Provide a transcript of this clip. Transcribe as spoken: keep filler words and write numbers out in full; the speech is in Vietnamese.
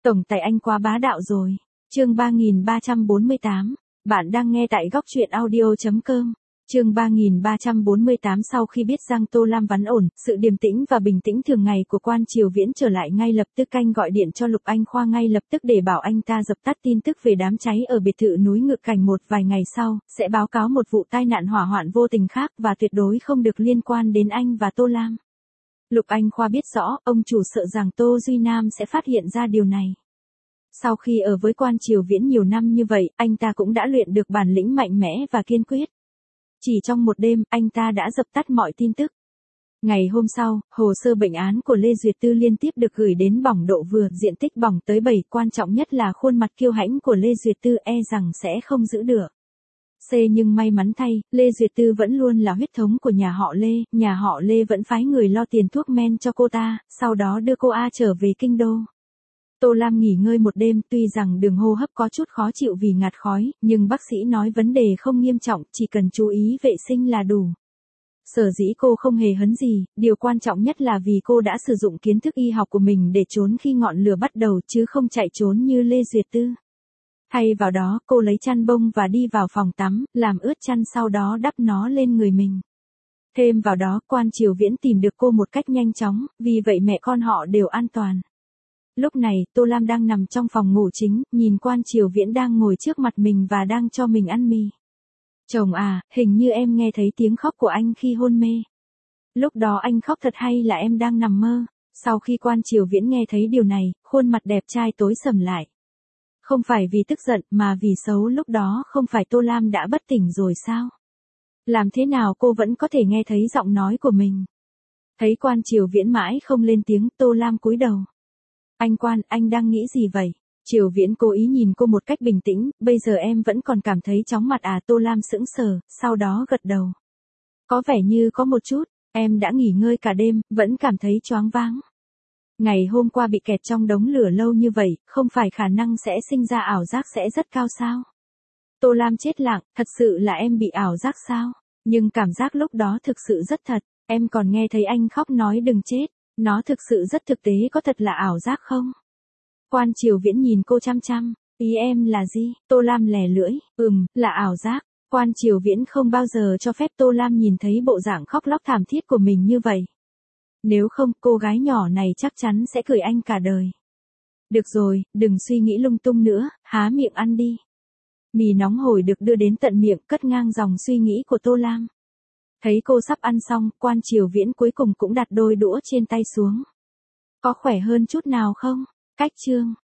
Tổng tài anh quá bá đạo rồi. Chương ba nghìn ba trăm bốn mươi tám. Bạn đang nghe tại góc truyện audio chấm com. Chương ba nghìn ba trăm bốn mươi tám. Sau khi biết Giang Tô Lam vắn ổn, sự điềm tĩnh và bình tĩnh thường ngày của Quan Triều Viễn trở lại, ngay lập tức anh gọi điện cho Lục Anh Khoa ngay lập tức để bảo anh ta dập tắt tin tức về đám cháy ở biệt thự núi Ngự Cảnh. Một vài ngày sau, sẽ báo cáo một vụ tai nạn hỏa hoạn vô tình khác và tuyệt đối không được liên quan đến anh và Tô Lam. Lục Anh Khoa biết rõ, ông chủ sợ rằng Tô Duy Nam sẽ phát hiện ra điều này. Sau khi ở với Quan Triều Viễn nhiều năm như vậy, anh ta cũng đã luyện được bản lĩnh mạnh mẽ và kiên quyết. Chỉ trong một đêm, anh ta đã dập tắt mọi tin tức. Ngày hôm sau, hồ sơ bệnh án của Lê Duyệt Tư liên tiếp được gửi đến bỏng độ vừa, diện tích bỏng tới bảy, quan trọng nhất là khuôn mặt kiêu hãnh của Lê Duyệt Tư e rằng sẽ không giữ được. C nhưng may mắn thay, Lê Duyệt Tư vẫn luôn là huyết thống của nhà họ Lê, nhà họ Lê vẫn phái người lo tiền thuốc men cho cô ta, sau đó đưa cô A trở về kinh đô. Tô Lam nghỉ ngơi một đêm, tuy rằng đường hô hấp có chút khó chịu vì ngạt khói, nhưng bác sĩ nói vấn đề không nghiêm trọng, chỉ cần chú ý vệ sinh là đủ. Sở dĩ cô không hề hấn gì, điều quan trọng nhất là vì cô đã sử dụng kiến thức y học của mình để trốn khi ngọn lửa bắt đầu chứ không chạy trốn như Lê Duyệt Tư. Thay vào đó, cô lấy chăn bông và đi vào phòng tắm, làm ướt chăn sau đó đắp nó lên người mình. Thêm vào đó, Quan Triều Viễn tìm được cô một cách nhanh chóng, vì vậy mẹ con họ đều an toàn. Lúc này, Tô Lam đang nằm trong phòng ngủ chính, nhìn Quan Triều Viễn đang ngồi trước mặt mình và đang cho mình ăn mì. Chồng à, hình như em nghe thấy tiếng khóc của anh khi hôn mê. Lúc đó anh khóc thật hay là em đang nằm mơ? Sau khi Quan Triều Viễn nghe thấy điều này, khuôn mặt đẹp trai tối sầm lại. Không phải vì tức giận mà vì xấu, lúc đó không phải Tô Lam đã bất tỉnh rồi sao? Làm thế nào cô vẫn có thể nghe thấy giọng nói của mình? Thấy Quan Triều Viễn mãi không lên tiếng, Tô Lam cúi đầu. Anh Quan, anh đang nghĩ gì vậy? Triều Viễn cố ý nhìn cô một cách bình tĩnh, bây giờ em vẫn còn cảm thấy chóng mặt à? Tô Lam sững sờ, sau đó gật đầu. Có vẻ như có một chút, em đã nghỉ ngơi cả đêm, vẫn cảm thấy choáng váng. Ngày hôm qua bị kẹt trong đống lửa lâu như vậy, không phải khả năng sẽ sinh ra ảo giác sẽ rất cao sao? Tô Lam chết lặng, thật sự là em bị ảo giác sao? Nhưng cảm giác lúc đó thực sự rất thật, em còn nghe thấy anh khóc nói đừng chết, nó thực sự rất thực tế, có thật là ảo giác không? Quan Triều Viễn nhìn cô chăm chăm, ý em là gì? Tô Lam lè lưỡi, ừm, là ảo giác. Quan Triều Viễn không bao giờ cho phép Tô Lam nhìn thấy bộ dạng khóc lóc thảm thiết của mình như vậy. Nếu không, cô gái nhỏ này chắc chắn sẽ cười anh cả đời. Được rồi, đừng suy nghĩ lung tung nữa, há miệng ăn đi. Mì nóng hổi được đưa đến tận miệng, cất ngang dòng suy nghĩ của Tô Lam. Thấy cô sắp ăn xong, Quan Triều Viễn cuối cùng cũng đặt đôi đũa trên tay xuống. Có khỏe hơn chút nào không? Cách chương